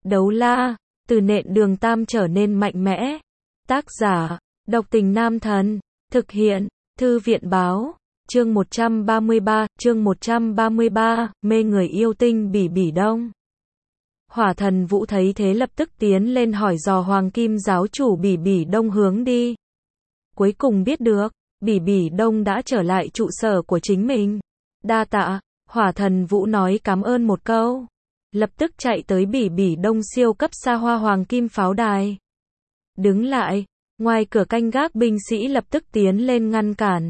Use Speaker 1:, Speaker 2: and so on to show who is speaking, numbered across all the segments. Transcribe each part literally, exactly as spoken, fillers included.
Speaker 1: Đấu la, từ nện đường tam trở nên mạnh mẽ. Tác giả, độc tình nam thần. Thực hiện, thư viện báo. Chương một trăm ba mươi ba, chương một trăm ba mươi ba, mê người yêu tinh Bỉ Bỉ Đông. Hỏa thần Vũ thấy thế lập tức tiến lên hỏi dò Hoàng Kim giáo chủ Bỉ Bỉ Đông hướng đi. Cuối cùng biết được, Bỉ Bỉ Đông đã trở lại trụ sở của chính mình. Đa tạ, Hỏa thần Vũ nói cảm ơn một câu. Lập tức chạy tới Bỉ Bỉ Đông siêu cấp xa hoa Hoàng Kim pháo đài. Đứng lại, ngoài cửa canh gác binh sĩ lập tức tiến lên ngăn cản.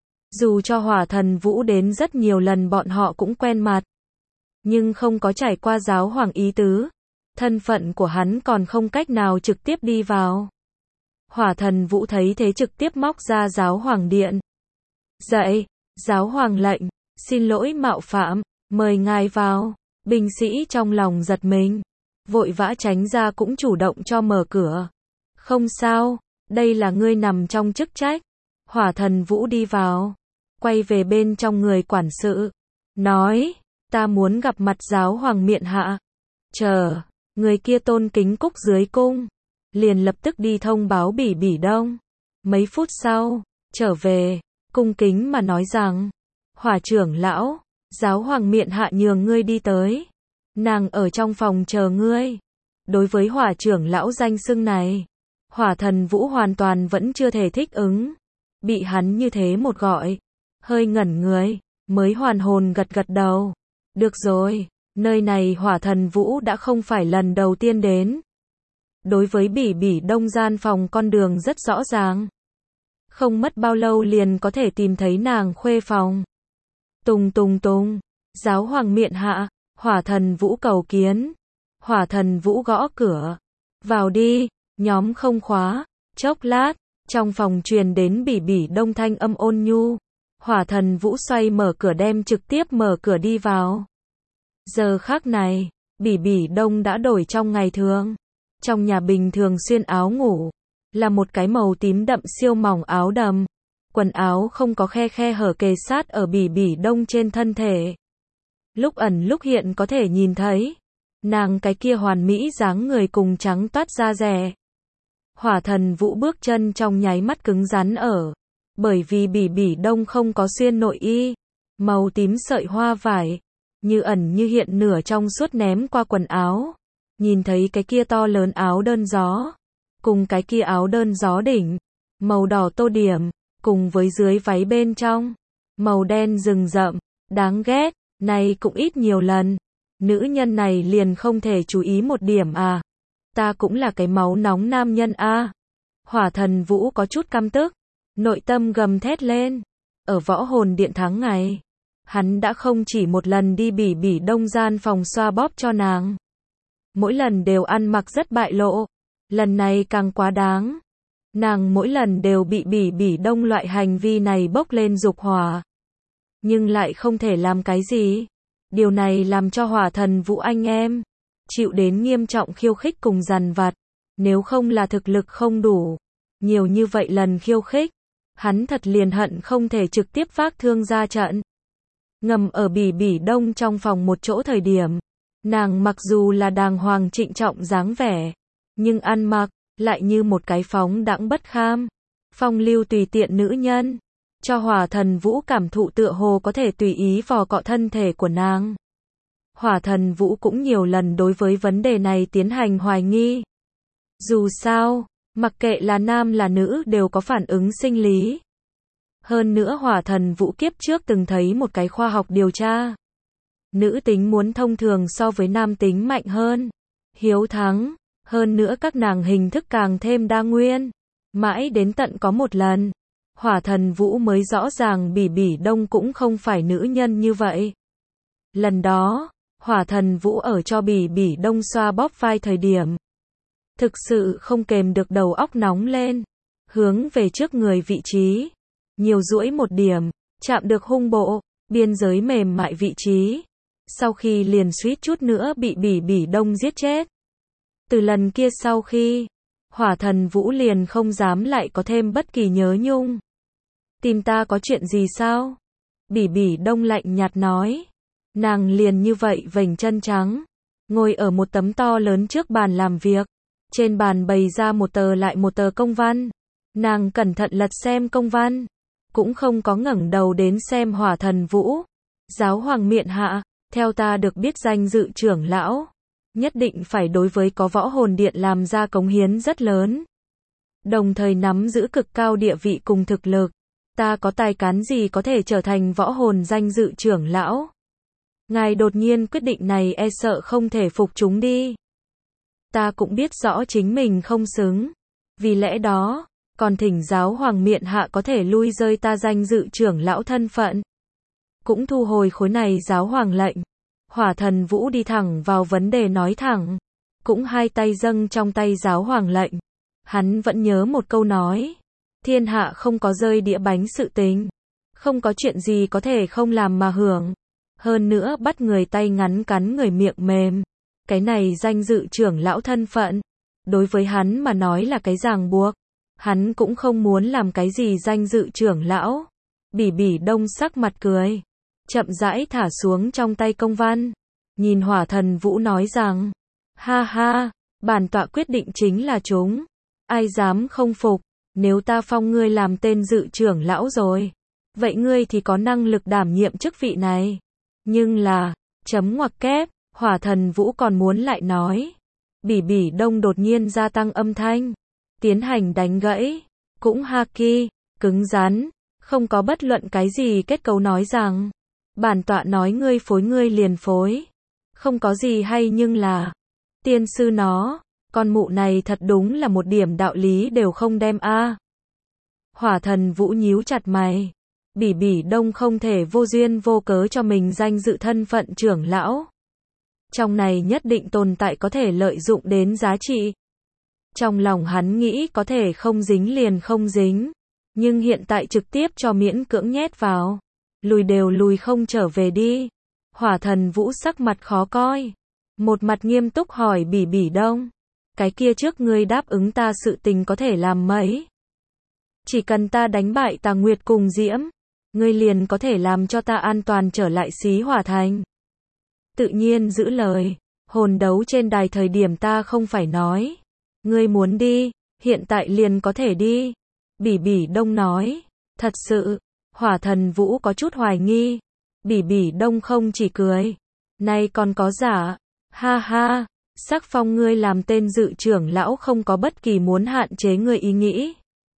Speaker 1: Dù cho Hỏa thần Vũ đến rất nhiều lần bọn họ cũng quen mặt. Nhưng không có trải qua giáo hoàng ý tứ. Thân phận của hắn còn không cách nào trực tiếp đi vào. Hỏa thần Vũ thấy thế trực tiếp móc ra giáo hoàng điện. Dậy, giáo hoàng lệnh, xin lỗi mạo phạm, mời ngài vào. Binh sĩ trong lòng giật mình. Vội vã tránh ra cũng chủ động cho mở cửa. Không sao, đây là ngươi nằm trong chức trách. Hỏa thần Vũ đi vào. Quay về bên trong người quản sự. Nói, ta muốn gặp mặt giáo hoàng miện hạ. Chờ, người kia tôn kính cúc dưới cung. Liền lập tức đi thông báo Bỉ Bỉ Đông. Mấy phút sau, trở về, cung kính mà nói rằng, Hỏa trưởng lão, giáo hoàng miện hạ nhường ngươi đi tới. Nàng ở trong phòng chờ ngươi. Đối với Hỏa trưởng lão danh xưng này, Hỏa thần Vũ hoàn toàn vẫn chưa thể thích ứng. Bị hắn như thế một gọi, hơi ngẩn người, mới hoàn hồn gật gật đầu. Được rồi, nơi này Hỏa thần Vũ đã không phải lần đầu tiên đến. Đối với Bỉ Bỉ Đông gian phòng con đường rất rõ ràng. Không mất bao lâu liền có thể tìm thấy nàng khuê phòng. Tùng tùng tùng, giáo hoàng miện hạ, Hỏa thần Vũ cầu kiến. Hỏa thần Vũ gõ cửa. Vào đi, nhóm không khóa. Chốc lát, trong phòng truyền đến Bỉ Bỉ Đông thanh âm ôn nhu. Hỏa thần Vũ xoay mở cửa đem trực tiếp mở cửa đi vào. Giờ khắc này, Bỉ Bỉ Đông đã đổi trong ngày thường. Trong nhà bình thường xuyên áo ngủ, là một cái màu tím đậm siêu mỏng áo đầm. Quần áo không có khe khe hở kề sát ở Bỉ Bỉ Đông trên thân thể. Lúc ẩn lúc hiện có thể nhìn thấy, nàng cái kia hoàn mỹ dáng người cùng trắng toát da dẻ. Hỏa thần Vũ bước chân trong nháy mắt cứng rắn ở. Bởi vì Bỉ Bỉ Đông không có xuyên nội y. Màu tím sợi hoa vải, như ẩn như hiện nửa trong suốt ném qua quần áo. Nhìn thấy cái kia to lớn áo đơn gió. Cùng cái kia áo đơn gió đỉnh. Màu đỏ tô điểm. Cùng với dưới váy bên trong. Màu đen rừng rậm. Đáng ghét. Này cũng ít nhiều lần. Nữ nhân này liền không thể chú ý một điểm à. Ta cũng là cái máu nóng nam nhân a. À. Hỏa thần Vũ có chút căm tức. Nội tâm gầm thét lên. Ở võ hồn điện tháng ngày. Hắn đã không chỉ một lần đi Bỉ Bỉ Đông gian phòng xoa bóp cho nàng. Mỗi lần đều ăn mặc rất bại lộ. Lần này càng quá đáng. Nàng mỗi lần đều bị Bỉ Bỉ Đông loại hành vi này bốc lên dục hỏa. Nhưng lại không thể làm cái gì. Điều này làm cho Hỏa thần Vũ anh em chịu đến nghiêm trọng khiêu khích cùng dằn vặt. Nếu không là thực lực không đủ. Nhiều như vậy lần khiêu khích. Hắn thật liền hận không thể trực tiếp vác thương ra trận. Ngầm ở Bỉ Bỉ Đông trong phòng một chỗ thời điểm. Nàng mặc dù là đàng hoàng trịnh trọng dáng vẻ. Nhưng ăn mặc, lại như một cái phóng đãng bất kham. Phong lưu tùy tiện nữ nhân. Cho Hỏa thần Vũ cảm thụ tựa hồ có thể tùy ý vò cọ thân thể của nàng. Hỏa thần Vũ cũng nhiều lần đối với vấn đề này tiến hành hoài nghi. Dù sao, mặc kệ là nam là nữ đều có phản ứng sinh lý. Hơn nữa Hỏa thần Vũ kiếp trước từng thấy một cái khoa học điều tra. Nữ tính muốn thông thường so với nam tính mạnh hơn. Hiếu thắng. Hơn nữa các nàng hình thức càng thêm đa nguyên. Mãi đến tận có một lần. Hỏa thần Vũ mới rõ ràng Bỉ Bỉ Đông cũng không phải nữ nhân như vậy. Lần đó, Hỏa thần Vũ ở cho Bỉ Bỉ Đông xoa bóp vai thời điểm. Thực sự không kềm được đầu óc nóng lên. Hướng về trước người vị trí. Nhiều duỗi một điểm. Chạm được hung bộ. Biên giới mềm mại vị trí. Sau khi liền suýt chút nữa bị Bỉ Bỉ Đông giết chết. Từ lần kia sau khi, Hỏa thần Vũ liền không dám lại có thêm bất kỳ nhớ nhung. Tìm ta có chuyện gì sao? Bỉ Bỉ Đông lạnh nhạt nói. Nàng liền như vậy vành chân trắng. ngồi ở một tấm to lớn trước bàn làm việc. Trên bàn bày ra một tờ lại một tờ công văn. Nàng cẩn thận lật xem công văn, cũng không có ngẩng đầu đến xem Hỏa Thần Vũ. Giáo hoàng miện hạ, theo ta được biết danh dự trưởng lão, nhất định phải đối với có võ hồn điện làm ra cống hiến rất lớn. Đồng thời nắm giữ cực cao địa vị cùng thực lực. Ta có tài cán gì có thể trở thành võ hồn danh dự trưởng lão? Ngài đột nhiên quyết định này e sợ không thể phục chúng đi. Ta cũng biết rõ chính mình không xứng. Vì lẽ đó, còn thỉnh giáo hoàng miện hạ có thể lui rơi ta danh dự trưởng lão thân phận. Cũng thu hồi khối này giáo hoàng lệnh. Hỏa Thần Vũ đi thẳng vào vấn đề nói thẳng. Cũng hai tay dâng trong tay giáo hoàng lệnh. Hắn vẫn nhớ một câu nói. Thiên hạ không có rơi đĩa bánh sự tình. Không có chuyện gì có thể không làm mà hưởng. Hơn nữa bắt người tay ngắn cắn người miệng mềm. Cái này danh dự trưởng lão thân phận. Đối với hắn mà nói là cái ràng buộc. Hắn cũng không muốn làm cái gì danh dự trưởng lão. Bỉ Bỉ Đông sắc mặt cười. Chậm rãi thả xuống trong tay công văn. Nhìn Hỏa Thần Vũ nói rằng. Ha ha, bản tọa quyết định chính là chúng. Ai dám không phục. Nếu ta phong ngươi làm tên dự trưởng lão rồi. Vậy ngươi thì có năng lực đảm nhiệm chức vị này. Nhưng là, chấm ngoặc kép, Hỏa Thần Vũ còn muốn lại nói. Bỉ Bỉ Đông đột nhiên gia tăng âm thanh. Tiến hành đánh gãy. Cũng haki, cứng rắn. Không có bất luận cái gì kết cấu nói rằng. Bản tọa nói ngươi phối ngươi liền phối. Không có gì hay nhưng là. Tiên sư nó. Con mụ này thật đúng là một điểm đạo lý đều không đem a. À. Hỏa Thần Vũ nhíu chặt mày. Bỉ Bỉ Đông không thể vô duyên vô cớ cho mình danh dự thân phận trưởng lão. Trong này nhất định tồn tại có thể lợi dụng đến giá trị. Trong lòng hắn nghĩ có thể không dính liền không dính. Nhưng hiện tại trực tiếp cho miễn cưỡng nhét vào. Lùi đều lùi không trở về đi. Hỏa Thần Vũ sắc mặt khó coi. Một mặt nghiêm túc hỏi Bỉ Bỉ Đông. Cái kia trước ngươi đáp ứng ta sự tình có thể làm mấy? Chỉ cần ta đánh bại Tà Nguyệt cùng Diễm, ngươi liền có thể làm cho ta an toàn trở lại Xí Hỏa Thành. Tự nhiên giữ lời, hồn đấu trên đài thời điểm ta không phải nói. Ngươi muốn đi, hiện tại liền có thể đi. Bỉ Bỉ Đông nói, thật sự, Hỏa Thần Vũ có chút hoài nghi. Bỉ Bỉ Đông không chỉ cười, nay còn có giả, ha ha. Sắc phong ngươi làm tên dự trưởng lão không có bất kỳ muốn hạn chế ngươi ý nghĩ.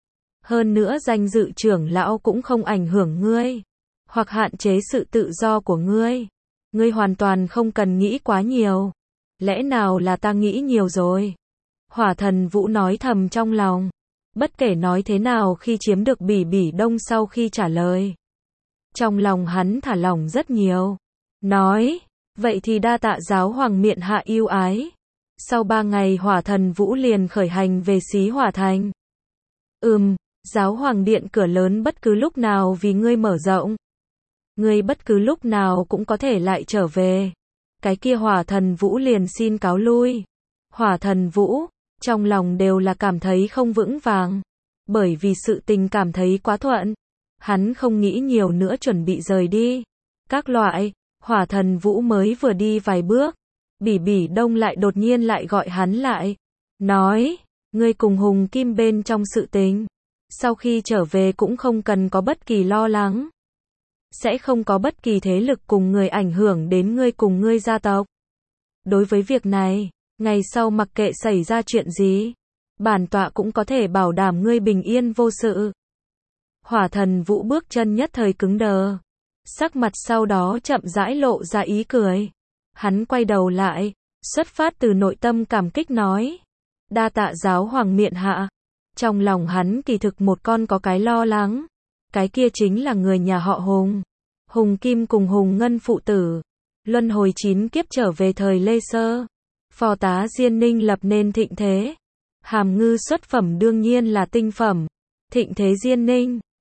Speaker 1: Hơn nữa danh dự trưởng lão cũng không ảnh hưởng ngươi. Hoặc hạn chế sự tự do của ngươi. Ngươi hoàn toàn không cần nghĩ quá nhiều. Lẽ nào là ta nghĩ nhiều rồi? Hỏa Thần Vũ nói thầm trong lòng. Bất kể nói thế nào khi chiếm được Bỉ Bỉ Đông sau khi trả lời. Trong lòng hắn thả lỏng rất nhiều. Nói. Vậy thì đa tạ giáo hoàng miện hạ yêu ái. Sau ba ngày Hỏa Thần Vũ liền khởi hành về Xí Hỏa Thành. Ừm, giáo hoàng điện cửa lớn bất cứ lúc nào vì ngươi mở rộng. Ngươi bất cứ lúc nào cũng có thể lại trở về. Cái kia Hỏa Thần Vũ liền xin cáo lui. Hỏa Thần Vũ, trong lòng đều là cảm thấy không vững vàng. Bởi vì sự tình cảm thấy quá thuận. Hắn không nghĩ nhiều nữa chuẩn bị rời đi. Các loại. Hỏa Thần Vũ mới vừa đi vài bước, Bỉ Bỉ Đông lại đột nhiên lại gọi hắn lại, nói, ngươi cùng Hùng Kim bên trong sự tình, sau khi trở về cũng không cần có bất kỳ lo lắng, sẽ không có bất kỳ thế lực cùng người ảnh hưởng đến ngươi cùng ngươi gia tộc. Đối với việc này, ngày sau mặc kệ xảy ra chuyện gì, bản tọa cũng có thể bảo đảm ngươi bình yên vô sự. Hỏa Thần Vũ bước chân nhất thời cứng đờ. Sắc mặt sau đó chậm rãi lộ ra ý cười. Hắn quay đầu lại, xuất phát từ nội tâm cảm kích nói. Đa tạ giáo hoàng miện hạ. Trong lòng hắn kỳ thực một con có cái lo lắng. Cái kia chính là người nhà họ Hùng. Hùng Kim cùng Hùng Ngân phụ tử. Luân hồi chín kiếp trở về thời Lê Sơ. Phò tá Diên Ninh lập nên thịnh thế. Hàm Ngư xuất phẩm đương nhiên là tinh phẩm. Thịnh thế Diên Ninh.